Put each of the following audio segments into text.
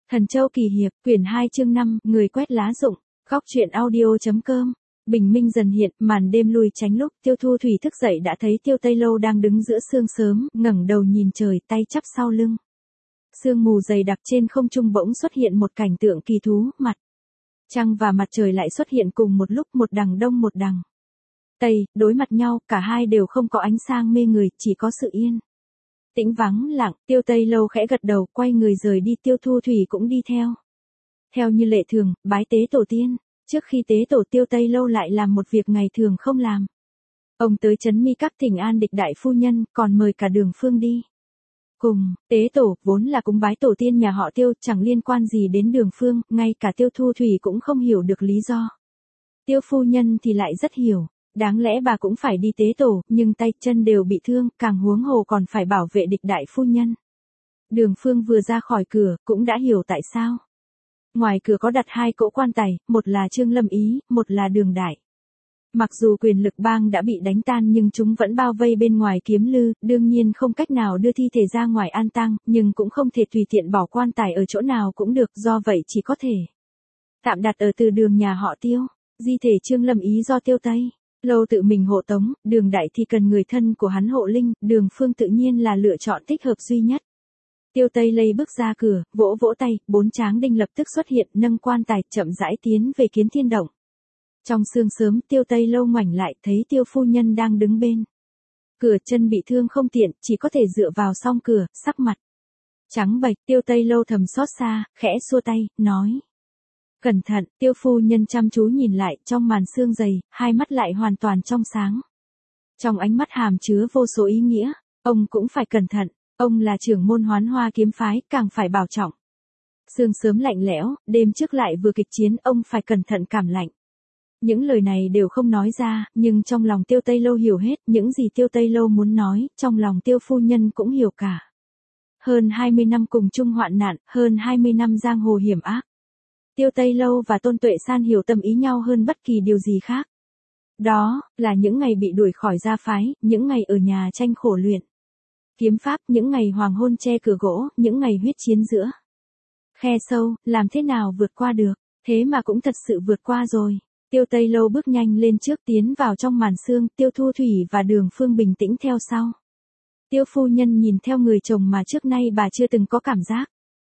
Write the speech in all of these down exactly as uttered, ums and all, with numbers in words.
Thần Châu Kỳ Hiệp, quyển hai chương năm, người quét lá rụng, góc truyện audio.com. Bình minh dần hiện, màn đêm lui tránh lúc, Tiêu Thu Thủy thức dậy đã thấy Tiêu Tây Lâu đang đứng giữa sương sớm, ngẩng đầu nhìn trời, tay chắp sau lưng. Sương mù dày đặc trên không trung bỗng xuất hiện một cảnh tượng kỳ thú, mặt trăng và mặt trời lại xuất hiện cùng một lúc, một đằng đông một đằng tây, đối mặt nhau, cả hai đều không có ánh sáng mê người, chỉ có sự yên tĩnh vắng lặng. Tiêu Tây Lâu khẽ gật đầu, quay người rời đi, Tiêu Thu Thủy cũng đi theo. Theo như lệ thường, bái tế tổ tiên. Trước khi tế tổ, Tiêu Tây Lâu lại làm một việc ngày thường không làm. Ông tới trấn Mi Các thỉnh an Địch đại phu nhân, còn mời cả Đường Phương đi cùng. Tế tổ vốn là cúng bái tổ tiên nhà họ Tiêu, chẳng liên quan gì đến Đường Phương, ngay cả Tiêu Thu Thủy cũng không hiểu được lý do. Tiêu phu nhân thì lại rất hiểu. Đáng lẽ bà cũng phải đi tế tổ, nhưng tay chân đều bị thương, càng huống hồ còn phải bảo vệ Địch đại phu nhân. Đường Phương vừa ra khỏi cửa, cũng đã hiểu tại sao. Ngoài cửa có đặt hai cỗ quan tài, một là Trương Lâm Ý, một là Đường Đại. Mặc dù quyền lực bang đã bị đánh tan nhưng chúng vẫn bao vây bên ngoài Kiếm Lư, đương nhiên không cách nào đưa thi thể ra ngoài an táng, nhưng cũng không thể tùy tiện bỏ quan tài ở chỗ nào cũng được, do vậy chỉ có thể tạm đặt ở từ đường nhà họ Tiêu. Di thể Trương Lâm Ý do Tiêu Tây Lâu tự mình hộ tống, Đường Đại thì cần người thân của hắn hộ linh, Đường Phương tự nhiên là lựa chọn thích hợp duy nhất. Tiêu Tây Lây bước ra cửa, vỗ vỗ tay, bốn tráng đinh lập tức xuất hiện, nâng quan tài, chậm rãi tiến về Kiến Thiên Động. Trong sương sớm, Tiêu Tây Lâu ngoảnh lại, thấy Tiêu phu nhân đang đứng bên cửa, chân bị thương không tiện, chỉ có thể dựa vào song cửa, sắc mặt trắng bệch. Tiêu Tây Lâu thầm xót xa, khẽ xua tay, nói: cẩn thận. Tiêu phu nhân chăm chú nhìn lại, trong màn sương dày, hai mắt lại hoàn toàn trong sáng. Trong ánh mắt hàm chứa vô số ý nghĩa, ông cũng phải cẩn thận, ông là trưởng môn Hoán Hoa kiếm phái, càng phải bảo trọng. Sương sớm lạnh lẽo, đêm trước lại vừa kịch chiến, ông phải cẩn thận cảm lạnh. Những lời này đều không nói ra, nhưng trong lòng Tiêu Tây Lâu hiểu hết, những gì Tiêu Tây Lâu muốn nói, trong lòng Tiêu phu nhân cũng hiểu cả. Hơn hai mươi năm cùng chung hoạn nạn, hơn hai mươi năm giang hồ hiểm ác. Tiêu Tây Lâu và Tôn Tuệ San hiểu tâm ý nhau hơn bất kỳ điều gì khác. Đó là những ngày bị đuổi khỏi gia phái, những ngày ở nhà tranh khổ luyện kiếm pháp, những ngày hoàng hôn che cửa gỗ, những ngày huyết chiến giữa khe sâu, làm thế nào vượt qua được, thế mà cũng thật sự vượt qua rồi. Tiêu Tây Lâu bước nhanh lên trước, tiến vào trong màn sương, Tiêu Thu Thủy và Đường Phương bình tĩnh theo sau. Tiêu phu nhân nhìn theo người chồng mà trước nay bà chưa từng có cảm giác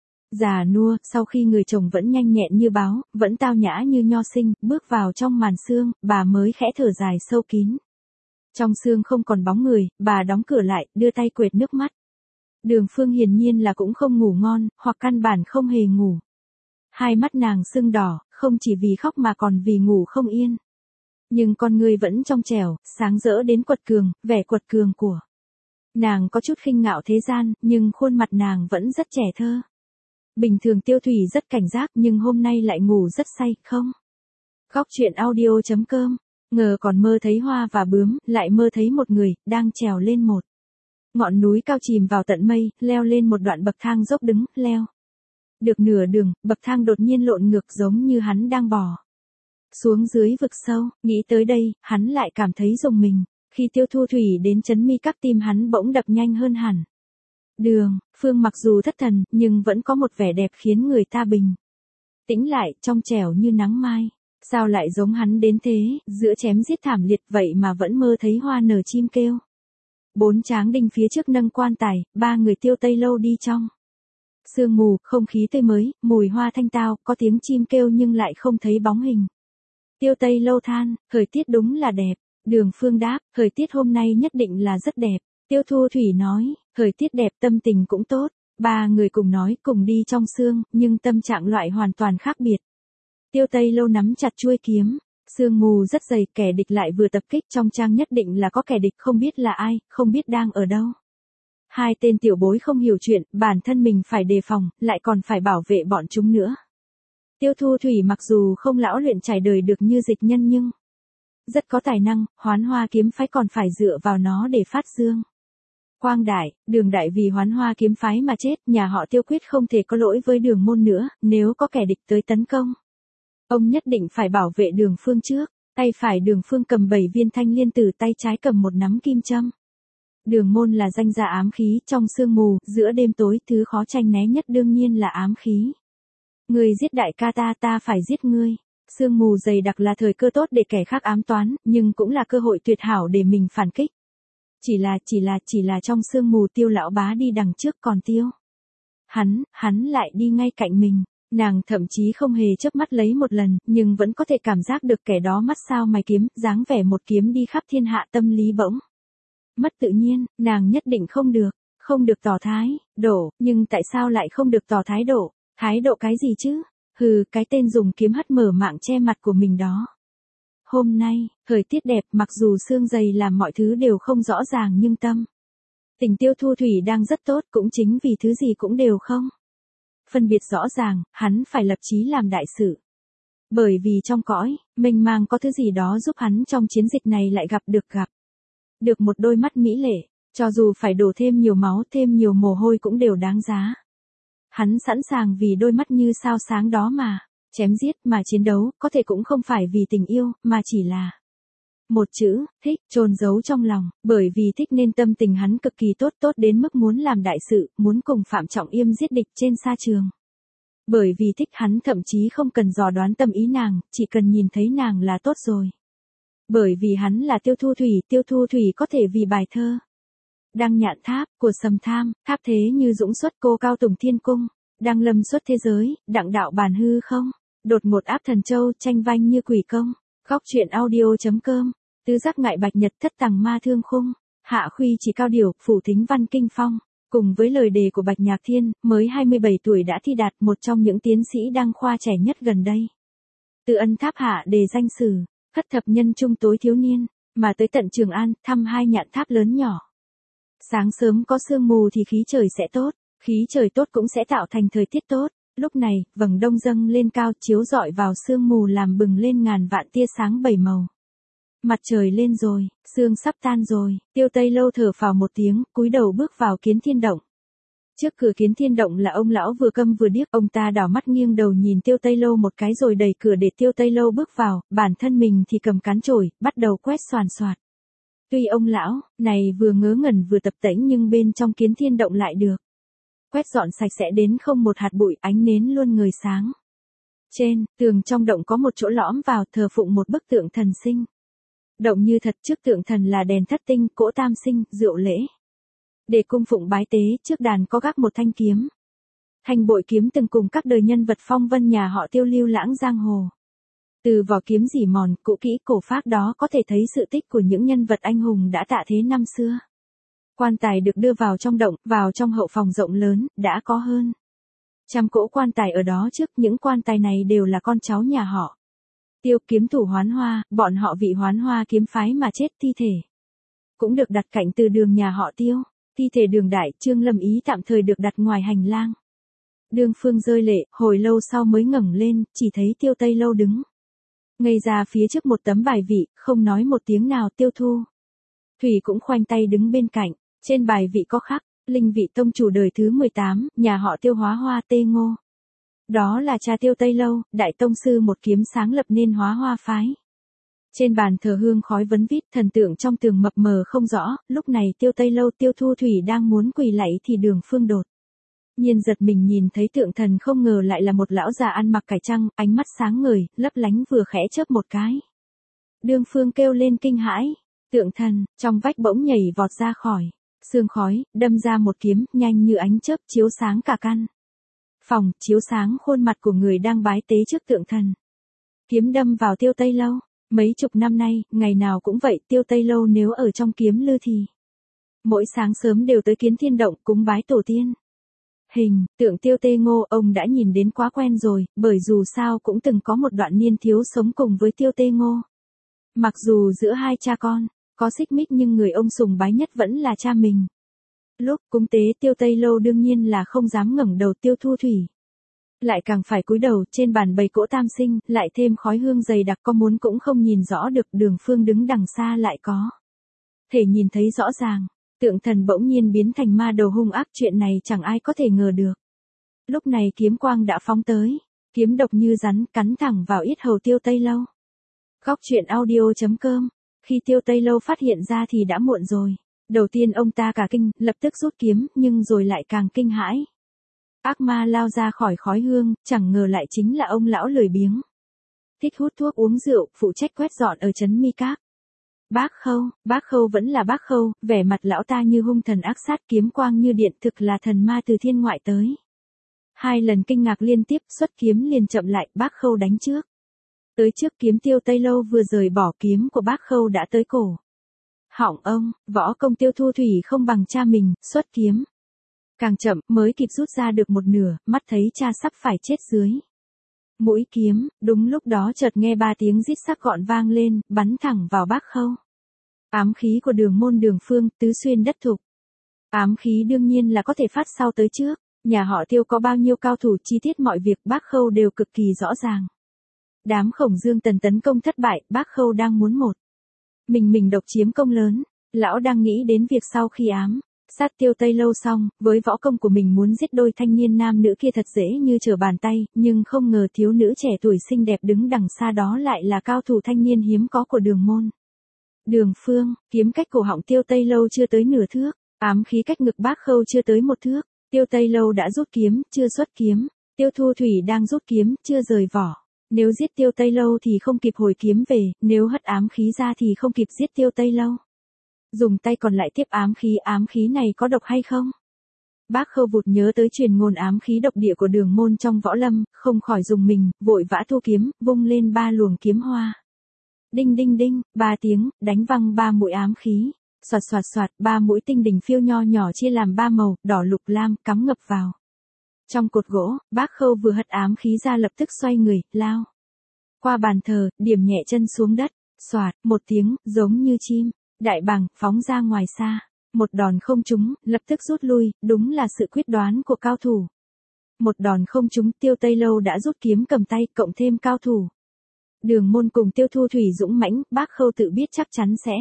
già nua, sau khi người chồng vẫn nhanh nhẹn như báo, vẫn tao nhã như nho sinh, bước vào trong màn sương, bà mới khẽ thở dài sâu kín. Trong sương không còn bóng người, bà đóng cửa lại, đưa tay quệt nước mắt. Đường Phương hiển nhiên là cũng không ngủ ngon, hoặc căn bản không hề ngủ. Hai mắt nàng sưng đỏ, không chỉ vì khóc mà còn vì ngủ không yên. Nhưng con người vẫn trong trẻo, sáng rỡ đến quật cường, vẻ quật cường của nàng có chút khinh ngạo thế gian, nhưng khuôn mặt nàng vẫn rất trẻ thơ. Bình thường Tiêu Thủy rất cảnh giác, nhưng hôm nay lại ngủ rất say, không? Góc truyện audio.com. Ngờ còn mơ thấy hoa và bướm, lại mơ thấy một người, đang trèo lên một ngọn núi cao chìm vào tận mây, leo lên một đoạn bậc thang dốc đứng, leo được nửa đường, bậc thang đột nhiên lộn ngược giống như hắn đang bò xuống dưới vực sâu. Nghĩ tới đây, hắn lại cảm thấy rùng mình. Khi Tiêu Thu Thủy đến trấn Mi Các, tim hắn bỗng đập nhanh hơn hẳn. Đường Phương mặc dù thất thần, nhưng vẫn có một vẻ đẹp khiến người ta bình tĩnh lại, trong trẻo như nắng mai. Sao lại giống hắn đến thế, giữa chém giết thảm liệt vậy mà vẫn mơ thấy hoa nở chim kêu. Bốn tráng đinh phía trước nâng quan tài, ba người Tiêu Tây Lâu đi trong sương mù, không khí tươi mới, mùi hoa thanh tao, có tiếng chim kêu nhưng lại không thấy bóng hình. Tiêu Tây Lâu than, thời tiết đúng là đẹp. Đường Phương đáp, thời tiết hôm nay nhất định là rất đẹp. Tiêu Thu Thủy nói, thời tiết đẹp tâm tình cũng tốt. Ba người cùng nói, cùng đi trong sương, nhưng tâm trạng loại hoàn toàn khác biệt. Tiêu Tây Lâu nắm chặt chuôi kiếm, sương mù rất dày, kẻ địch lại vừa tập kích, trong trang nhất định là có kẻ địch, không biết là ai, không biết đang ở đâu. Hai tên tiểu bối không hiểu chuyện, bản thân mình phải đề phòng, lại còn phải bảo vệ bọn chúng nữa. Tiêu Thu Thủy mặc dù không lão luyện trải đời được như Dịch Nhân nhưng rất có tài năng, Hoán Hoa kiếm phái còn phải dựa vào nó để phát dương quang đại. Đường Đại vì Hoán Hoa kiếm phái mà chết, nhà họ Tiêu quyết không thể có lỗi với Đường môn nữa, nếu có kẻ địch tới tấn công, ông nhất định phải bảo vệ Đường Phương trước. Tay phải Đường Phương cầm bảy viên thanh liên tử, tay trái cầm một nắm kim châm. Đường môn là danh gia ám khí, trong sương mù, giữa đêm tối, thứ khó tranh né nhất đương nhiên là ám khí. Ngươi giết đại ca ta, ta phải giết ngươi. Sương mù dày đặc là thời cơ tốt để kẻ khác ám toán, nhưng cũng là cơ hội tuyệt hảo để mình phản kích. Chỉ là, chỉ là, chỉ là trong sương mù Tiêu lão bá đi đằng trước còn Tiêu. Hắn, hắn lại đi ngay cạnh mình. Nàng thậm chí không hề chớp mắt lấy một lần, nhưng vẫn có thể cảm giác được kẻ đó mắt sao mày kiếm, dáng vẻ một kiếm đi khắp thiên hạ, tâm lý bỗng mất tự nhiên, nàng nhất định không được, không được tỏ thái độ, nhưng tại sao lại không được tỏ thái độ? Thái độ cái gì chứ? Hừ, cái tên dùng kiếm hất mở mạng che mặt của mình đó. Hôm nay, thời tiết đẹp, mặc dù sương dày làm mọi thứ đều không rõ ràng nhưng tâm tình Tiêu Thu Thủy đang rất tốt, cũng chính vì thứ gì cũng đều không phân biệt rõ ràng, hắn phải lập chí làm đại sự. Bởi vì trong cõi mênh mang có thứ gì đó giúp hắn trong chiến dịch này lại gặp được gặp được một đôi mắt mỹ lệ, cho dù phải đổ thêm nhiều máu, thêm nhiều mồ hôi cũng đều đáng giá. Hắn sẵn sàng vì đôi mắt như sao sáng đó mà chém giết, mà chiến đấu, có thể cũng không phải vì tình yêu, mà chỉ là một chữ, thích, chôn giấu trong lòng, bởi vì thích nên tâm tình hắn cực kỳ tốt, tốt đến mức muốn làm đại sự, muốn cùng Phạm Trọng Yêm giết địch trên sa trường. Bởi vì thích hắn thậm chí không cần dò đoán tâm ý nàng, chỉ cần nhìn thấy nàng là tốt rồi. Bởi vì hắn là Tiêu Thu Thủy, Tiêu Thu Thủy có thể vì bài thơ Đăng Nhạn Tháp của Sầm Tham, tháp thế như dũng xuất cô cao tùng thiên cung, đăng lâm xuất thế giới, đặng đạo bàn hư không, đột ngột áp thần châu, tranh vanh như quỷ công. Góc truyện audio.com, tứ giác ngại bạch nhật thất tằng ma thương khung, hạ khuy chỉ cao điểu, phủ thính văn kinh phong. Cùng với lời đề của Bạch Nhạc Thiên, mới hai mươi bảy tuổi đã thi đạt, một trong những tiến sĩ đăng khoa trẻ nhất gần đây. Từ ân tháp hạ đề danh sử, khất thập nhân trung tối thiếu niên, mà tới tận Trường An, thăm hai nhạn tháp lớn nhỏ. Sáng sớm có sương mù thì khí trời sẽ tốt, khí trời tốt cũng sẽ tạo thành thời tiết tốt. Lúc này, vầng đông dâng lên cao, chiếu rọi vào sương mù làm bừng lên ngàn vạn tia sáng bảy màu. Mặt trời lên rồi, sương sắp tan rồi, Tiêu Tây Lâu thở phào một tiếng, cúi đầu bước vào Kiến Thiên Động. Trước cửa Kiến Thiên Động là ông lão vừa câm vừa điếc, ông ta đảo mắt nghiêng đầu nhìn Tiêu Tây Lâu một cái rồi đẩy cửa để Tiêu Tây Lâu bước vào, bản thân mình thì cầm cán chổi, bắt đầu quét xoàn xoạt. Tuy ông lão này vừa ngớ ngẩn vừa tập tễnh nhưng bên trong Kiến Thiên Động lại được quét dọn sạch sẽ đến không một hạt bụi, ánh nến luôn ngời sáng. Trên tường trong động có một chỗ lõm vào, thờ phụng một bức tượng thần sinh. Động như thật, trước tượng thần là đèn thất tinh, cỗ tam sinh, rượu lễ. Để cung phụng bái tế, trước đàn có gác một thanh kiếm. Thanh bội kiếm từng cùng các đời nhân vật phong vân nhà họ Tiêu lưu lãng giang hồ. Từ vỏ kiếm rỉ mòn, cũ kỹ cổ phác đó có thể thấy sự tích của những nhân vật anh hùng đã tạ thế năm xưa. Quan tài được đưa vào trong động, vào trong hậu phòng rộng lớn, đã có hơn trăm cỗ quan tài ở đó trước, những quan tài này đều là con cháu nhà họ Tiêu, kiếm thủ Hoán Hoa, bọn họ vị Hoán Hoa kiếm phái mà chết, thi thể cũng được đặt cạnh từ đường nhà họ Tiêu. Thi thể Đường Đại, Trương Lâm Ý tạm thời được đặt ngoài hành lang. Đường Phương rơi lệ, hồi lâu sau mới ngẩng lên, chỉ thấy Tiêu Tây Lâu đứng ngây ra phía trước một tấm bài vị, không nói một tiếng nào. Tiêu Thu Thủy cũng khoanh tay đứng bên cạnh, trên bài vị có khắc, linh vị tông chủ đời thứ mười tám, nhà họ Tiêu Hóa Hoa Tê Ngô. Đó là cha Tiêu Tây Lâu, đại tông sư một kiếm sáng lập nên Hóa Hoa phái. Trên bàn thờ hương khói vấn vít, thần tượng trong tường mập mờ không rõ, lúc này Tiêu Tây Lâu Tiêu Thu Thủy đang muốn quỳ lạy thì Đường Phương đột nhiên giật mình nhìn thấy tượng thần, không ngờ lại là một lão già ăn mặc cải trăng, ánh mắt sáng ngời, lấp lánh vừa khẽ chớp một cái. Đường Phương kêu lên kinh hãi, tượng thần trong vách bỗng nhảy vọt ra khỏi sương khói, đâm ra một kiếm, nhanh như ánh chớp, chiếu sáng cả căn phòng, chiếu sáng khuôn mặt của người đang bái tế trước tượng thần. Kiếm đâm vào Tiêu Tây Lâu. Mấy chục năm nay, ngày nào cũng vậy, Tiêu Tây Lâu nếu ở trong kiếm lư thì mỗi sáng sớm đều tới Kiến Thiên Động cúng bái tổ tiên. Hình tượng Tiêu Tê Ngô ông đã nhìn đến quá quen rồi, bởi dù sao cũng từng có một đoạn niên thiếu sống cùng với Tiêu Tê Ngô. Mặc dù giữa hai cha con có xích mích nhưng người ông sùng bái nhất vẫn là cha mình. Lúc cúng tế Tiêu Tây Lâu đương nhiên là không dám ngẩng đầu. Tiêu Thu Thủy lại càng phải cúi đầu, trên bàn bày cỗ tam sinh, lại thêm khói hương dày đặc, có muốn cũng không nhìn rõ được. Đường Phương đứng đằng xa lại có thể nhìn thấy rõ ràng, tượng thần bỗng nhiên biến thành ma đầu hung ác, chuyện này chẳng ai có thể ngờ được. Lúc này kiếm quang đã phóng tới, kiếm độc như rắn, cắn thẳng vào yết hầu Tiêu Tây Lâu. Góc truyện audio.com, khi Tiêu Tây Lâu phát hiện ra thì đã muộn rồi. Đầu tiên ông ta cả kinh, lập tức rút kiếm, nhưng rồi lại càng kinh hãi. Ác ma lao ra khỏi khói hương, chẳng ngờ lại chính là ông lão lười biếng. Thích hút thuốc uống rượu, phụ trách quét dọn ở trấn Mi Các. Bác Khâu, bác Khâu vẫn là bác Khâu, vẻ mặt lão ta như hung thần ác sát, kiếm quang như điện, thực là thần ma từ thiên ngoại tới. Hai lần kinh ngạc liên tiếp, xuất kiếm liền chậm lại, bác Khâu đánh trước. Tới trước kiếm Tiêu Tây Lâu vừa rời bỏ, kiếm của bác Khâu đã tới cổ. Hỏng ông, võ công Tiêu Thu Thủy không bằng cha mình, xuất kiếm. Càng chậm, mới kịp rút ra được một nửa, mắt thấy cha sắp phải chết dưới mũi kiếm, đúng lúc đó chợt nghe ba tiếng rít sắc gọn vang lên, bắn thẳng vào bác Khâu. Ám khí của Đường Môn Đường Phương, tứ xuyên đất thục. Ám khí đương nhiên là có thể phát sau tới trước, nhà họ Tiêu có bao nhiêu cao thủ, chi tiết mọi việc bác Khâu đều cực kỳ rõ ràng. Đám Khổng Dương Tần tấn công thất bại, bác Khâu đang muốn một mình mình độc chiếm công lớn, lão đang nghĩ đến việc sau khi ám sát Tiêu Tây Lâu xong, với võ công của mình muốn giết đôi thanh niên nam nữ kia thật dễ như trở bàn tay, nhưng không ngờ thiếu nữ trẻ tuổi xinh đẹp đứng đằng xa đó lại là cao thủ thanh niên hiếm có của Đường Môn Đường Phương. Kiếm cách cổ họng Tiêu Tây Lâu chưa tới nửa thước, ám khí cách ngực bác Khâu chưa tới một thước. Tiêu Tây Lâu đã rút kiếm, chưa xuất kiếm. Tiêu Thu Thủy đang rút kiếm, chưa rời vỏ. Nếu giết Tiêu Tây Lâu thì không kịp hồi kiếm về, nếu hất ám khí ra thì không kịp giết Tiêu Tây Lâu. Dùng tay còn lại tiếp ám khí, ám khí này có độc hay không? Bác Khâu vụt nhớ tới truyền ngôn ám khí độc địa của Đường Môn trong võ lâm, không khỏi dùng mình, vội vã thu kiếm, vung lên ba luồng kiếm hoa. Đinh đinh đinh, ba tiếng, đánh văng ba mũi ám khí. Xoạt xoạt xoạt, ba mũi tinh đỉnh phiêu nho nhỏ chia làm ba màu, đỏ lục lam, cắm ngập vào trong cột gỗ. Bác Khâu vừa hất ám khí ra lập tức xoay người, lao qua bàn thờ, điểm nhẹ chân xuống đất. Xoạt, một tiếng, giống như chim đại bàng, phóng ra ngoài xa. Một đòn không trúng, lập tức rút lui, đúng là sự quyết đoán của cao thủ. Một đòn không trúng, Tiêu Tây Lâu đã rút kiếm cầm tay, cộng thêm cao thủ Đường Môn cùng Tiêu Thu Thủy dũng mãnh, bác Khâu tự biết chắc chắn sẽ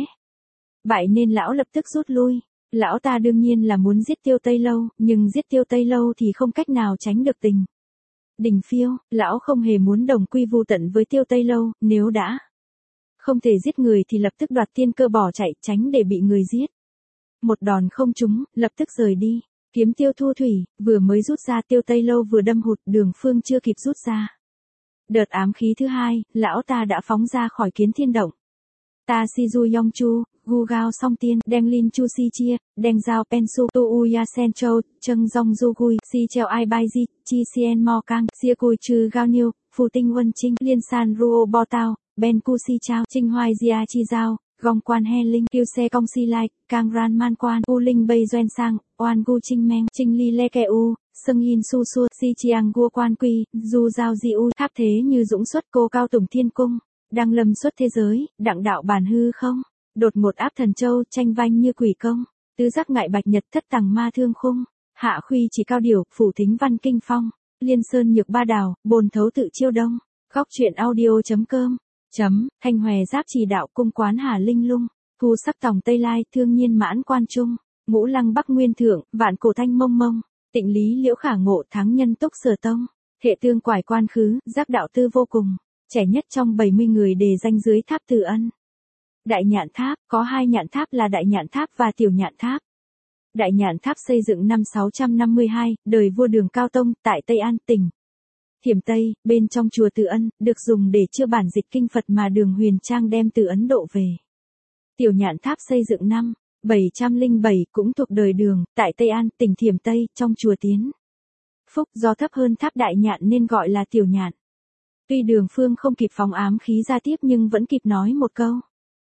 bại nên lão lập tức rút lui. Lão ta đương nhiên là muốn giết Tiêu Tây Lâu, nhưng giết Tiêu Tây Lâu thì không cách nào tránh được tình đỉnh phiêu. Lão không hề muốn đồng quy vu tận với Tiêu Tây Lâu, nếu đã không thể giết người thì lập tức đoạt tiên cơ bỏ chạy, tránh để bị người giết. Một đòn không trúng, lập tức rời đi. Kiếm Tiêu Thu Thủy, vừa mới rút ra, Tiêu Tây Lâu vừa đâm hụt, Đường Phương chưa kịp rút ra. Đợt ám khí thứ hai, lão ta đã phóng ra khỏi Kiến Thiên Động. Ta si du yong chu, gu gao song tiên, đeng lin chu si chia, đeng giao pen su tu u ya sen châu, chân dong du gui, si treo ai bai di, chi sien mo kang, sia cui trừ gao niu, phù tinh huân trinh, liên san ruo bo tao, ben cu si chao, trinh hoai gia chi giao, gong quan he linh, kiêu xe cong si lai, kang ran man quan, u linh bay doen sang, oan gu trinh meng, trinh li le ke u, sâng yin su su, si chiang gua quan quy, du giao di u, tháp thế như dũng xuất cô cao tùng thiên cung. Đăng lâm xuất thế giới, đặng đạo bản hư không. Đột ngột áp thần châu, tranh vanh như quỷ công. Tứ giác ngại bạch nhật, thất tằng ma thương khung. Hạ khuy chỉ cao điều, phủ thính văn kinh phong. Liên sơn nhược ba đào, bồn thấu tự chiêu đông. Góc truyện audio chấm com. Chấm, Thanh Hòe giáp trì đạo cung quán Hà Linh Lung. Thu sắc tòng Tây Lai, thương nhiên mãn quan trung. Ngũ lăng bắc nguyên thượng, vạn cổ thanh mông mông. Tịnh lý liễu khả ngộ, thắng nhân túc sở tông. Hệ tương quải quan khứ, giác đạo tư vô cùng. Trẻ nhất trong bảy mươi người đề danh dưới tháp Từ Ân. Đại Nhạn Tháp, có hai nhạn tháp là Đại Nhạn Tháp và Tiểu Nhạn Tháp. Đại Nhạn Tháp xây dựng năm sáu trăm năm mươi hai, đời vua Đường Cao Tông, tại Tây An, tỉnh Thiểm Tây, bên trong chùa Từ Ân, được dùng để chữa bản dịch kinh Phật mà Đường Huyền Trang đem từ Ấn Độ về. Tiểu Nhạn Tháp xây dựng năm bảy trăm lẻ bảy, cũng thuộc đời Đường, tại Tây An, tỉnh Thiểm Tây, trong chùa Tiến Phúc, do thấp hơn tháp Đại Nhạn nên gọi là Tiểu Nhạn. Tuy Đường Phương không kịp phóng ám khí ra tiếp nhưng vẫn kịp nói một câu.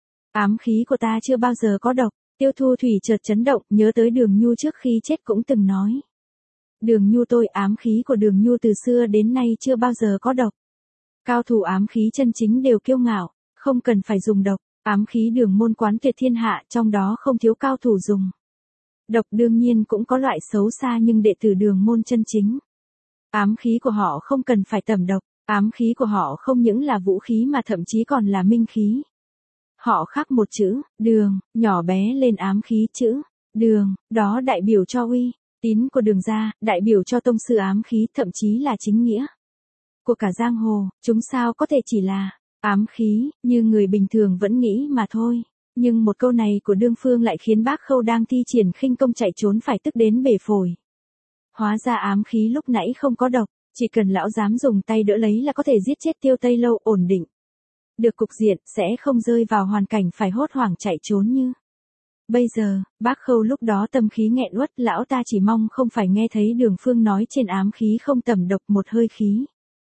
Ám khí của ta chưa bao giờ có độc. Tiêu Thu Thủy chợt chấn động, nhớ tới Đường Nhu trước khi chết cũng từng nói. Đường Nhu tôi, ám khí của Đường Nhu từ xưa đến nay chưa bao giờ có độc. Cao thủ ám khí chân chính đều kiêu ngạo, không cần phải dùng độc. Ám khí Đường Môn quán tuyệt thiên hạ, trong đó không thiếu cao thủ dùng độc, đương nhiên cũng có loại xấu xa, nhưng đệ tử Đường Môn chân chính, ám khí của họ không cần phải tẩm độc. Ám khí của họ không những là vũ khí mà thậm chí còn là minh khí. Họ khắc một chữ, Đường, nhỏ bé lên ám khí chữ, Đường, đó đại biểu cho uy tín của Đường gia, đại biểu cho tông sư ám khí, thậm chí là chính nghĩa của cả giang hồ. Chúng sao có thể chỉ là ám khí, như người bình thường vẫn nghĩ mà thôi. Nhưng một câu này của Đương Phương lại khiến bác Khâu đang thi triển khinh công chạy trốn phải tức đến bể phổi. hóa ra ám khí lúc nãy không có độc, chỉ cần lão dám dùng tay đỡ lấy là có thể giết chết Tiêu Tây Lâu, ổn định được cục diện, sẽ không rơi vào hoàn cảnh phải hốt hoảng chạy trốn như. Bây giờ, bác Khâu lúc đó tâm khí nghẹn uất, lão ta chỉ mong không phải nghe thấy Đường Phương nói trên ám khí không tẩm độc, một hơi khí.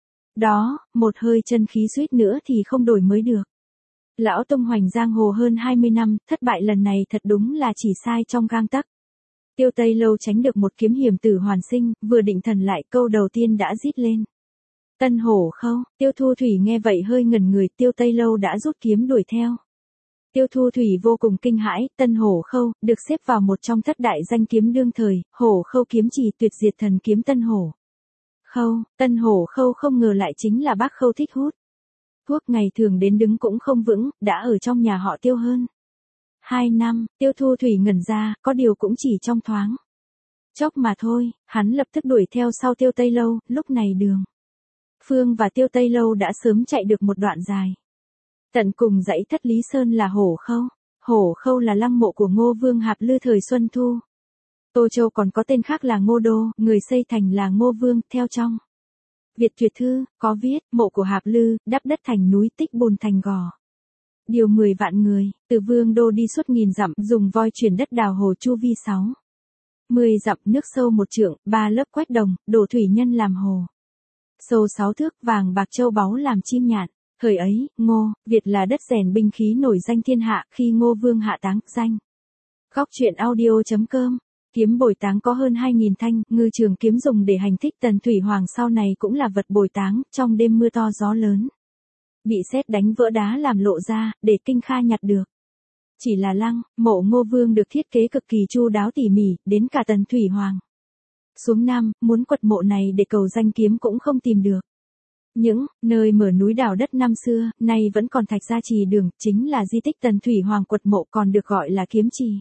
Đó, một hơi chân khí suýt nữa thì không đổi mới được. Lão tung hoành giang hồ hơn hai mươi năm, thất bại lần này thật đúng là chỉ sai trong gang tấc. Tiêu Tây Lâu tránh được một kiếm hiểm tử hoàn sinh, vừa định thần lại câu đầu tiên đã rít lên. Tân Hổ Khâu, Tiêu Thu Thủy nghe vậy hơi ngẩn người, Tiêu Tây Lâu đã rút kiếm đuổi theo. Tiêu Thu Thủy vô cùng kinh hãi, Tân Hổ Khâu, được xếp vào một trong thất đại danh kiếm đương thời, Hổ Khâu kiếm chỉ tuyệt diệt thần kiếm Tân Hổ Khâu, Tân Hổ Khâu không ngờ lại chính là bác Khâu thích hút thuốc, ngày thường đến đứng cũng không vững, đã ở trong nhà họ Tiêu hơn hai năm, Tiêu Thu Thủy ngẩn ra, có điều cũng chỉ trong thoáng chốc mà thôi, hắn lập tức đuổi theo sau Tiêu Tây Lâu, lúc này Đường Phương và Tiêu Tây Lâu đã sớm chạy được một đoạn dài. Tận cùng dãy Thất Lý Sơn là Hổ Khâu. Hổ Khâu là lăng mộ của Ngô Vương Hạp Lư thời Xuân Thu. Tô Châu còn có tên khác là Ngô Đô, người xây thành là Ngô Vương, theo trong Việt Tuyệt Thư, có viết, mộ của Hạp Lư, đắp đất thành núi, tích bùn thành gò. Điều mười vạn người, từ Vương Đô đi suốt nghìn dặm, dùng voi chuyển đất đào hồ chu vi sáu mười dặm, nước sâu một trượng, ba lớp quét đồng, đổ thủy nhân làm hồ. Sâu sáu thước, vàng bạc châu báu làm chim nhạn. Thời ấy, Ngô, Việt là đất rèn binh khí nổi danh thiên hạ, khi Ngô Vương hạ táng, danh. Góc truyện audio chấm com. Kiếm bồi táng có hơn hai nghìn thanh, ngư trường kiếm dùng để hành thích Tần Thủy Hoàng sau này cũng là vật bồi táng, trong đêm mưa to gió lớn. Bị sét đánh vỡ đá làm lộ ra, để Kinh Kha nhặt được. Chỉ là lăng, mộ Ngô Vương được thiết kế cực kỳ chu đáo tỉ mỉ, đến cả Tần Thủy Hoàng xuống Nam, muốn quật mộ này để cầu danh kiếm cũng không tìm được. Những nơi mở núi đào đất năm xưa, nay vẫn còn Thạch Gia Trì Đường, chính là di tích Tần Thủy Hoàng quật mộ, còn được gọi là kiếm trì.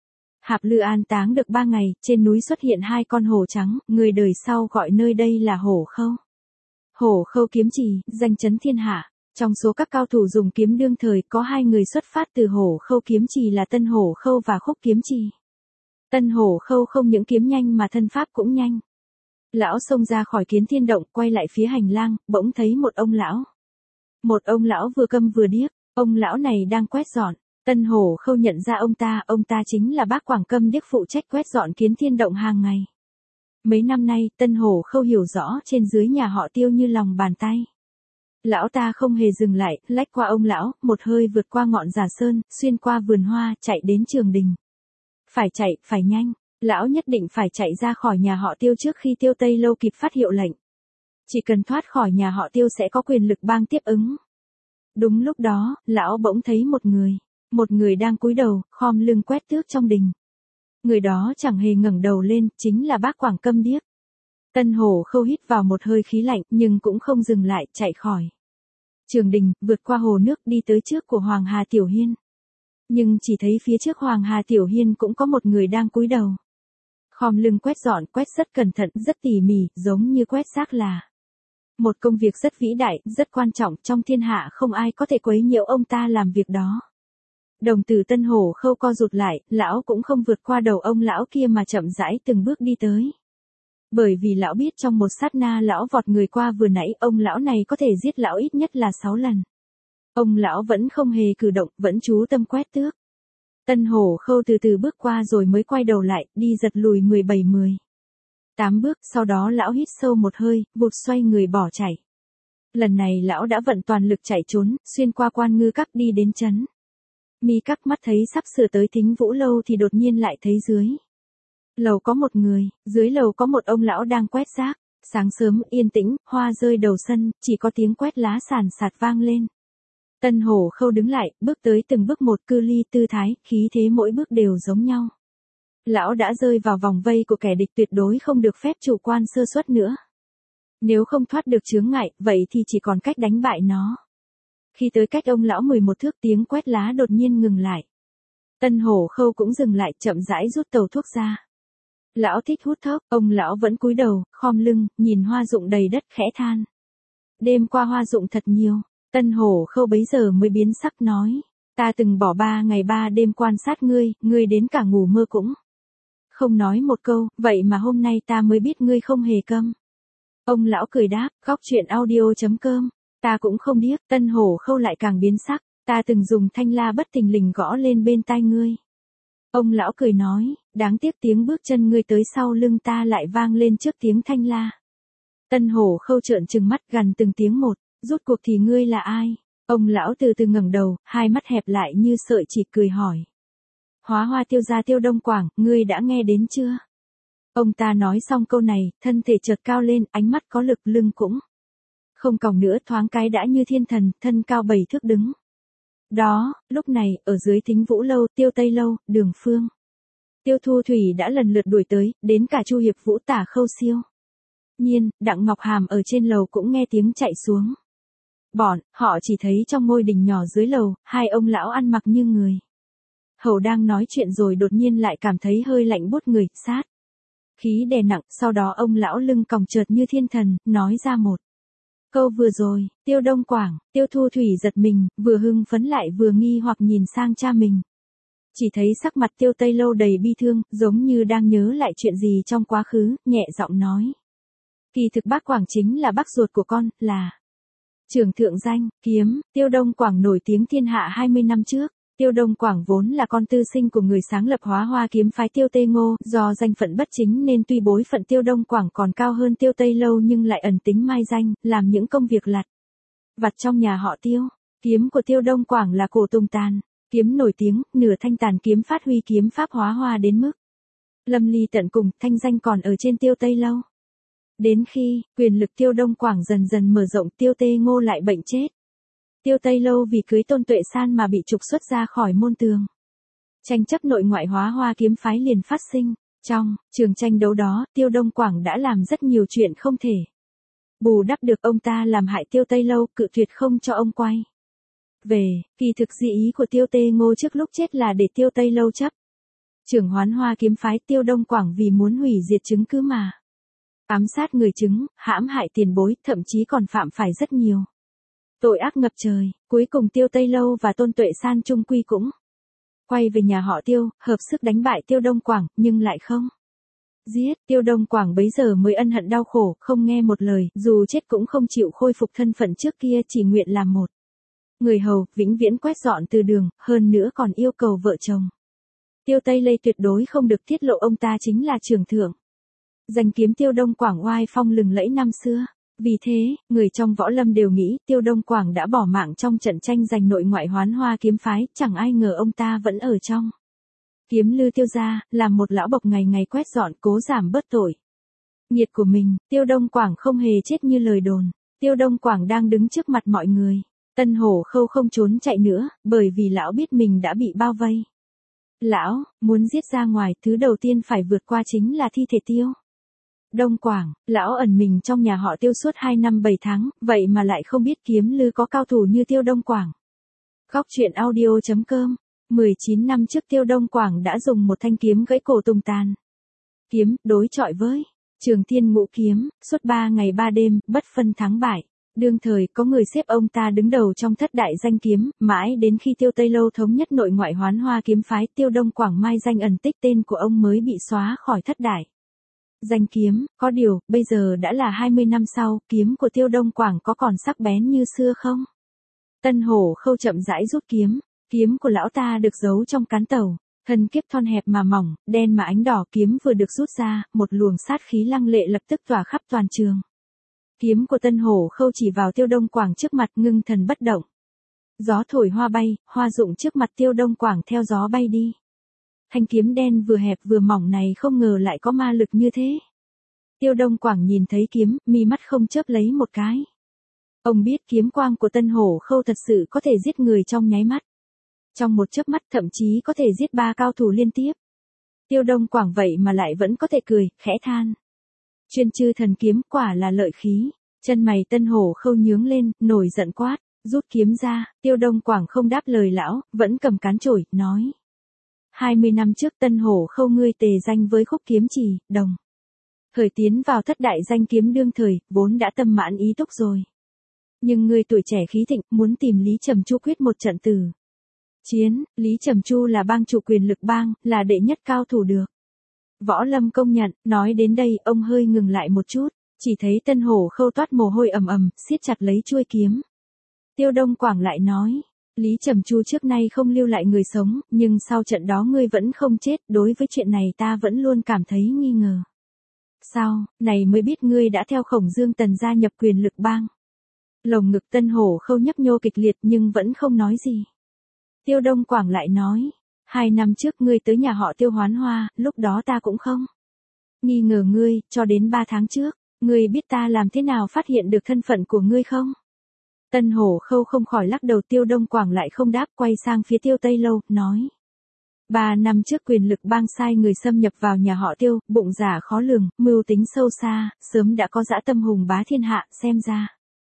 Hạp Lư an táng được ba ngày, trên núi xuất hiện hai con hổ trắng, người đời sau gọi nơi đây là Hổ Khâu. Hổ Khâu kiếm trì, danh chấn thiên hạ. Trong số các cao thủ dùng kiếm đương thời có hai người xuất phát từ Hổ Khâu kiếm trì là Tân Hổ Khâu và Khúc kiếm trì. Tân Hổ Khâu không những kiếm nhanh mà thân pháp cũng nhanh. Lão xông ra khỏi Kiến Thiên Động, quay lại phía hành lang, bỗng thấy một ông lão. Một ông lão vừa câm vừa điếc, ông lão này đang quét dọn. Tân Hổ Khâu nhận ra ông ta, ông ta chính là bác Quảng Câm điếc phụ trách quét dọn Kiến Thiên Động hàng ngày. Mấy năm nay, Tân Hổ Khâu hiểu rõ trên dưới nhà họ Tiêu như lòng bàn tay. Lão ta không hề dừng lại, lách qua ông lão, một hơi vượt qua ngọn Giả Sơn, xuyên qua vườn hoa, chạy đến Trường Đình. Phải chạy, phải nhanh. Lão nhất định phải chạy ra khỏi nhà họ Tiêu trước khi Tiêu Tây Lâu kịp phát hiệu lệnh. Chỉ cần thoát khỏi nhà họ Tiêu sẽ có quyền lực bang tiếp ứng. Đúng lúc đó, lão bỗng thấy một người. Một người đang cúi đầu, khom lưng quét tước trong đình. Người đó chẳng hề ngẩng đầu lên, chính là bác Quảng Câm điếc. Tân Hổ Khâu hít vào một hơi khí lạnh, nhưng cũng không dừng lại, chạy khỏi Trường Đình, vượt qua hồ nước đi tới trước của Hoàng Hà Tiểu Hiên. Nhưng chỉ thấy phía trước Hoàng Hà Tiểu Hiên cũng có một người đang cúi đầu. Khom lưng quét dọn, quét rất cẩn thận, rất tỉ mỉ, giống như quét xác là một công việc rất vĩ đại, rất quan trọng, trong thiên hạ không ai có thể quấy nhiễu ông ta làm việc đó. Đồng tử Tân Hổ Khâu co rụt lại, lão cũng không vượt qua đầu ông lão kia mà chậm rãi từng bước đi tới. Bởi vì lão biết trong một sát na lão vọt người qua vừa nãy, ông lão này có thể giết lão ít nhất là sáu lần. Ông lão vẫn không hề cử động, vẫn chú tâm quét tước. Tân Hổ Khâu từ từ bước qua rồi mới quay đầu lại, đi giật lùi mười bảy mười tám bước, sau đó lão hít sâu một hơi, vụt xoay người bỏ chạy. Lần này lão đã vận toàn lực chạy trốn, xuyên qua Quan Ngư Các đi đến trấn Mi Các, mắt thấy sắp sửa tới Thính Vũ Lâu thì đột nhiên lại thấy dưới lầu có một người, dưới lầu có một ông lão đang quét rác. Sáng sớm, yên tĩnh, hoa rơi đầu sân, chỉ có tiếng quét lá sàn sạt vang lên. Tân Hổ Khâu đứng lại, bước tới từng bước một, cư ly tư thái, khí thế mỗi bước đều giống nhau. Lão đã rơi vào vòng vây của kẻ địch, tuyệt đối không được phép chủ quan sơ suất nữa. Nếu không thoát được chướng ngại, vậy thì chỉ còn cách đánh bại nó. Khi tới cách ông lão mười một thước, tiếng quét lá đột nhiên ngừng lại. Tân Hổ Khâu cũng dừng lại, chậm rãi rút tàu thuốc ra. Lão thích hút thuốc, ông lão vẫn cúi đầu, khom lưng, nhìn hoa rụng đầy đất, khẽ than. Đêm qua hoa rụng thật nhiều. Tân Hổ Khâu bấy giờ mới biến sắc nói. Ta từng bỏ ba ngày ba đêm quan sát ngươi, ngươi đến cả ngủ mơ cũng không nói một câu, vậy mà hôm nay ta mới biết ngươi không hề câm. Ông lão cười đáp, góc chuyện audio.com, ta cũng không điếc, Tân Hổ Khâu lại càng biến sắc, ta từng dùng thanh la bất thình lình gõ lên bên tai ngươi. Ông lão cười nói, đáng tiếc tiếng bước chân ngươi tới sau lưng ta lại vang lên trước tiếng thanh la. Tân Hổ Khâu trợn trừng mắt gần từng tiếng một, rốt cuộc thì ngươi là ai? Ông lão từ từ ngẩng đầu, hai mắt hẹp lại như sợi chỉ cười hỏi. Hóa Hoa Tiêu gia Tiêu Đông Quảng, ngươi đã nghe đến chưa? Ông ta nói xong câu này, thân thể chợt cao lên, ánh mắt có lực, lưng cũng không còng nữa, thoáng cái đã như thiên thần, thân cao bảy thước đứng. Đó, lúc này, ở dưới Thính Vũ Lâu, Tiêu Tây Lâu, Đường Phương, Tiêu Thu Thủy đã lần lượt đuổi tới, đến cả Chu Hiệp Vũ, Tả Khâu Siêu Nhiên, Đặng Ngọc Hàm ở trên lầu cũng nghe tiếng chạy xuống. Bọn, họ chỉ thấy trong ngôi đình nhỏ dưới lầu, hai ông lão ăn mặc như người hầu đang nói chuyện rồi đột nhiên lại cảm thấy hơi lạnh buốt người, sát khí đè nặng, sau đó ông lão lưng còng chợt như thiên thần, nói ra một câu vừa rồi, Tiêu Đông Quảng. Tiêu Thu Thủy giật mình, vừa hưng phấn lại vừa nghi hoặc nhìn sang cha mình. Chỉ thấy sắc mặt Tiêu Tây Lâu đầy bi thương, giống như đang nhớ lại chuyện gì trong quá khứ, nhẹ giọng nói. Kỳ thực bác Quảng chính là bác ruột của con, là trưởng thượng danh, kiếm, Tiêu Đông Quảng nổi tiếng thiên hạ hai mươi năm trước. Tiêu Đông Quảng vốn là con tư sinh của người sáng lập Hóa Hoa kiếm phái Tiêu Tây Ngô, do danh phận bất chính nên tuy bối phận Tiêu Đông Quảng còn cao hơn Tiêu Tây Lâu nhưng lại ẩn tính mai danh, làm những công việc lặt vặt trong nhà họ Tiêu. Kiếm của Tiêu Đông Quảng là cổ Tùng Tàn, kiếm nổi tiếng, nửa thanh tàn kiếm phát huy kiếm pháp hóa hoa đến mức lâm ly tận cùng, thanh danh còn ở trên Tiêu Tây Lâu. Đến khi quyền lực Tiêu Đông Quảng dần dần mở rộng, Tiêu Tây Ngô lại bệnh chết. Tiêu Tây Lâu vì cưới Tôn Tuệ San mà bị trục xuất ra khỏi môn tường. Tranh chấp nội ngoại Hóa Hoa kiếm phái liền phát sinh. Trong trường tranh đấu đó, Tiêu Đông Quảng đã làm rất nhiều chuyện không thể bù đắp được, ông ta làm hại Tiêu Tây Lâu, cự tuyệt không cho ông quay về. Kỳ thực dị ý của Tiêu Tây Ngô trước lúc chết là để Tiêu Tây Lâu chấp trưởng Hoán Hoa kiếm phái. Tiêu Đông Quảng vì muốn hủy diệt chứng cứ mà ám sát người chứng, hãm hại tiền bối, thậm chí còn phạm phải rất nhiều tội ác ngập trời. Cuối cùng Tiêu Tây Lâu và Tôn Tuệ San chung quy cũng quay về nhà họ Tiêu, hợp sức đánh bại Tiêu Đông Quảng, nhưng lại không giết. Tiêu Đông Quảng bấy giờ mới ân hận đau khổ, không nghe một lời, dù chết cũng không chịu khôi phục thân phận trước kia, chỉ nguyện làm một người hầu, vĩnh viễn quét dọn từ đường, hơn nữa còn yêu cầu vợ chồng Tiêu Tây Lây tuyệt đối không được tiết lộ ông ta chính là trưởng thượng danh kiếm Tiêu Đông Quảng oai phong lừng lẫy năm xưa. Vì thế, người trong võ lâm đều nghĩ Tiêu Đông Quảng đã bỏ mạng trong trận tranh giành nội ngoại Hoán Hoa kiếm phái, chẳng ai ngờ ông ta vẫn ở trong kiếm lư Tiêu gia, làm một lão bộc ngày ngày quét dọn, cố giảm bớt tội nghiệt của mình. Tiêu Đông Quảng không hề chết như lời đồn. Tiêu Đông Quảng đang đứng trước mặt mọi người. Tân Hổ Khâu không trốn chạy nữa, bởi vì lão biết mình đã bị bao vây. Lão muốn giết ra ngoài, thứ đầu tiên phải vượt qua chính là thi thể Tiêu Đông Quảng. Lão ẩn mình trong nhà họ Tiêu suốt hai năm bảy tháng, vậy mà lại không biết kiếm lư có cao thủ như Tiêu Đông Quảng. Góc chuyện audio.com. mười chín năm trước Tiêu Đông Quảng đã dùng một thanh kiếm gãy cổ Tùng Tàn kiếm, đối chọi với Trường Thiên Ngũ kiếm, suốt ba ngày ba đêm, bất phân thắng bại. Đương thời có người xếp ông ta đứng đầu trong thất đại danh kiếm, mãi đến khi Tiêu Tây Lâu thống nhất nội ngoại Hoán Hoa kiếm phái, Tiêu Đông Quảng mai danh ẩn tích, tên của ông mới bị xóa khỏi thất đại danh kiếm. Có điều, bây giờ đã là hai mươi năm sau, kiếm của Tiêu Đông Quảng có còn sắc bén như xưa không? Tân Hổ Khâu chậm rãi rút kiếm. Kiếm của lão ta được giấu trong cán tàu, thân kiếp thon hẹp mà mỏng, đen mà ánh đỏ. Kiếm vừa được rút ra, một luồng sát khí lăng lệ lập tức tỏa khắp toàn trường. Kiếm của Tân Hổ Khâu chỉ vào Tiêu Đông Quảng trước mặt, ngưng thần bất động. Gió thổi hoa bay, hoa rụng trước mặt Tiêu Đông Quảng theo gió bay đi. Thanh kiếm đen vừa hẹp vừa mỏng này không ngờ lại có ma lực như thế. Tiêu Đông Quảng nhìn thấy kiếm, mi mắt không chớp lấy một cái. Ông biết kiếm quang của Tân Hổ Khâu thật sự có thể giết người trong nháy mắt. Trong một chớp mắt thậm chí có thể giết ba cao thủ liên tiếp. Tiêu Đông Quảng vậy mà lại vẫn có thể cười, khẽ than. Chuyên chư thần kiếm quả là lợi khí. Chân mày Tân Hổ Khâu nhướng lên, nổi giận quát, rút kiếm ra. Tiêu Đông Quảng không đáp lời lão, vẫn cầm cán chổi, nói. hai mươi năm trước Tân Hổ Khâu ngươi tề danh với khúc kiếm chỉ, đồng thời tiến vào thất đại danh kiếm đương thời, vốn đã tâm mãn ý túc rồi. Nhưng ngươi tuổi trẻ khí thịnh, muốn tìm Lý Trầm Chu quyết một trận tử chiến. Lý Trầm Chu là bang chủ quyền lực bang, là đệ nhất cao thủ được Võ Lâm công nhận, nói đến đây, ông hơi ngừng lại một chút, chỉ thấy Tân Hổ Khâu toát mồ hôi ầm ầm, siết chặt lấy chuôi kiếm. Tiêu Đông Quảng lại nói, Lý Trầm Chu trước nay không lưu lại người sống, nhưng sau trận đó ngươi vẫn không chết, đối với chuyện này ta vẫn luôn cảm thấy nghi ngờ. Sao, này mới biết ngươi đã theo Khổng Dương Tần gia nhập Quyền Lực Bang. Lồng ngực Tân Hổ Khâu nhấp nhô kịch liệt nhưng vẫn không nói gì. Tiêu Đông Quảng lại nói, hai năm trước ngươi tới nhà họ Tiêu Hoán Hoa, lúc đó ta cũng không nghi ngờ ngươi, cho đến ba tháng trước, ngươi biết ta làm thế nào phát hiện được thân phận của ngươi không? Tân Hổ Khâu không khỏi lắc đầu. Tiêu Đông Quảng lại không đáp, quay sang phía Tiêu Tây Lâu, nói. Ba năm trước Quyền Lực Bang sai người xâm nhập vào nhà họ Tiêu, bụng giả khó lường, mưu tính sâu xa, sớm đã có dã tâm hùng bá thiên hạ, xem ra.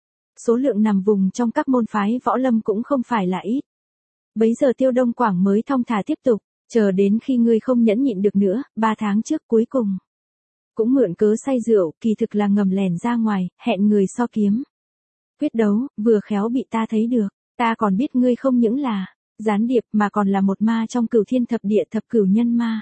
Số lượng nằm vùng trong các môn phái võ lâm cũng không phải là ít. Bấy giờ Tiêu Đông Quảng mới thong thả tiếp tục, chờ đến khi ngươi không nhẫn nhịn được nữa, ba tháng trước cuối cùng. Cũng mượn cớ say rượu, kỳ thực là ngầm lèn ra ngoài, hẹn người so kiếm. Quyết đấu, vừa khéo bị ta thấy được, ta còn biết ngươi không những là gián điệp mà còn là một ma trong cửu thiên thập địa thập cửu nhân ma.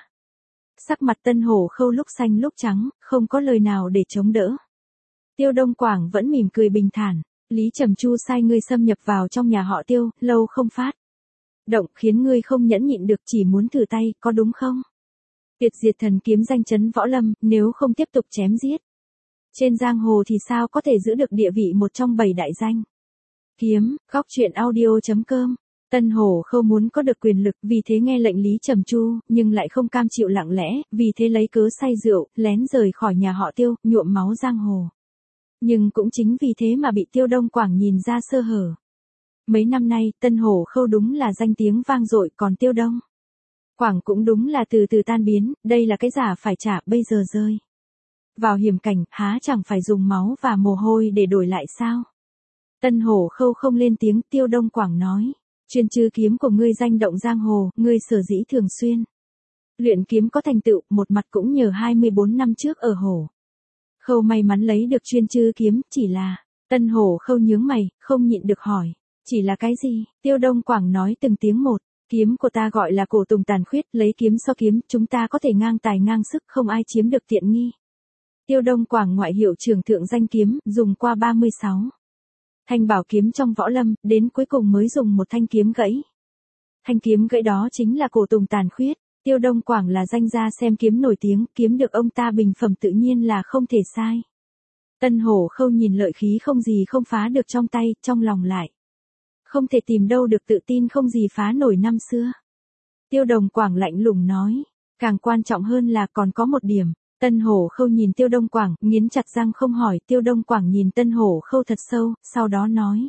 Sắc mặt Tân Hổ Khâu lúc xanh lúc trắng, không có lời nào để chống đỡ. Tiêu Đông Quảng vẫn mỉm cười bình thản, Lý Trầm Chu sai ngươi xâm nhập vào trong nhà họ Tiêu, lâu không phát động, khiến ngươi không nhẫn nhịn được, chỉ muốn thử tay, có đúng không? Tuyệt diệt thần kiếm danh chấn võ lâm, nếu không tiếp tục chém giết trên giang hồ thì sao có thể giữ được địa vị một trong bảy đại danh kiếm. Góc truyện audio chấm com. Tân Hổ Khâu muốn có được quyền lực, vì thế nghe lệnh Lý Trầm Chu, nhưng lại không cam chịu lặng lẽ, vì thế lấy cớ say rượu, lén rời khỏi nhà họ Tiêu, nhuộm máu giang hồ. Nhưng cũng chính vì thế mà bị Tiêu Đông Quảng nhìn ra sơ hở. Mấy năm nay, Tân Hổ Khâu đúng là danh tiếng vang dội, còn Tiêu Đông Quảng cũng đúng là từ từ tan biến, đây là cái giả phải trả, bây giờ rơi vào hiểm cảnh, há chẳng phải dùng máu và mồ hôi để đổi lại sao? Tân Hổ Khâu không lên tiếng. Tiêu Đông Quảng nói, chuyên chư kiếm của ngươi danh động giang hồ, ngươi sở dĩ thường xuyên luyện kiếm có thành tựu, một mặt cũng nhờ hai mươi bốn năm trước ở Hổ Khâu may mắn lấy được chuyên chư kiếm, chỉ là. Tân Hổ Khâu nhướng mày, không nhịn được hỏi, chỉ là cái gì? Tiêu Đông Quảng nói từng tiếng một, kiếm của ta gọi là Cổ Tùng Tàn Khuyết, lấy kiếm so kiếm, chúng ta có thể ngang tài ngang sức, không ai chiếm được tiện nghi. Tiêu Đông Quảng ngoại hiệu trưởng thượng danh kiếm, dùng qua ba mươi sáu thanh bảo kiếm trong võ lâm, đến cuối cùng mới dùng một thanh kiếm gãy. Thanh kiếm gãy đó chính là Cổ Tùng Tàn Khuyết. Tiêu Đông Quảng là danh gia xem kiếm nổi tiếng, kiếm được ông ta bình phẩm tự nhiên là không thể sai. Tân Hổ Khâu nhìn lợi khí không gì không phá được trong tay, trong lòng lại không thể tìm đâu được tự tin không gì phá nổi năm xưa. Tiêu Đông Quảng lạnh lùng nói, càng quan trọng hơn là còn có một điểm. Tân Hổ Khâu nhìn Tiêu Đông Quảng, nghiến chặt răng không hỏi. Tiêu Đông Quảng nhìn Tân Hổ Khâu thật sâu, sau đó nói,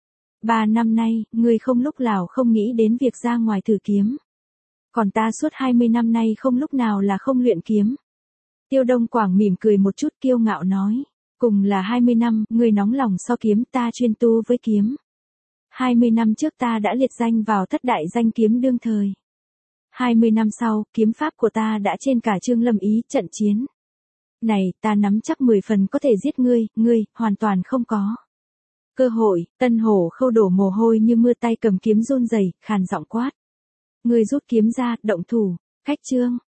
ba năm nay, ngươi không lúc nào không nghĩ đến việc ra ngoài thử kiếm. Còn ta suốt hai mươi năm nay không lúc nào là không luyện kiếm. Tiêu Đông Quảng mỉm cười một chút kiêu ngạo nói, cùng là hai mươi năm, ngươi nóng lòng so kiếm, ta chuyên tu với kiếm. hai mươi năm trước ta đã liệt danh vào thất đại danh kiếm đương thời. hai mươi năm sau, kiếm pháp của ta đã trên cả Trương Lâm Ý, trận chiến này, ta nắm chắc mười phần có thể giết ngươi, ngươi, hoàn toàn không có cơ hội. Tân Hổ Khâu đổ mồ hôi như mưa, tay cầm kiếm run rẩy, khàn giọng quát, ngươi rút kiếm ra, động thủ. Khách Trương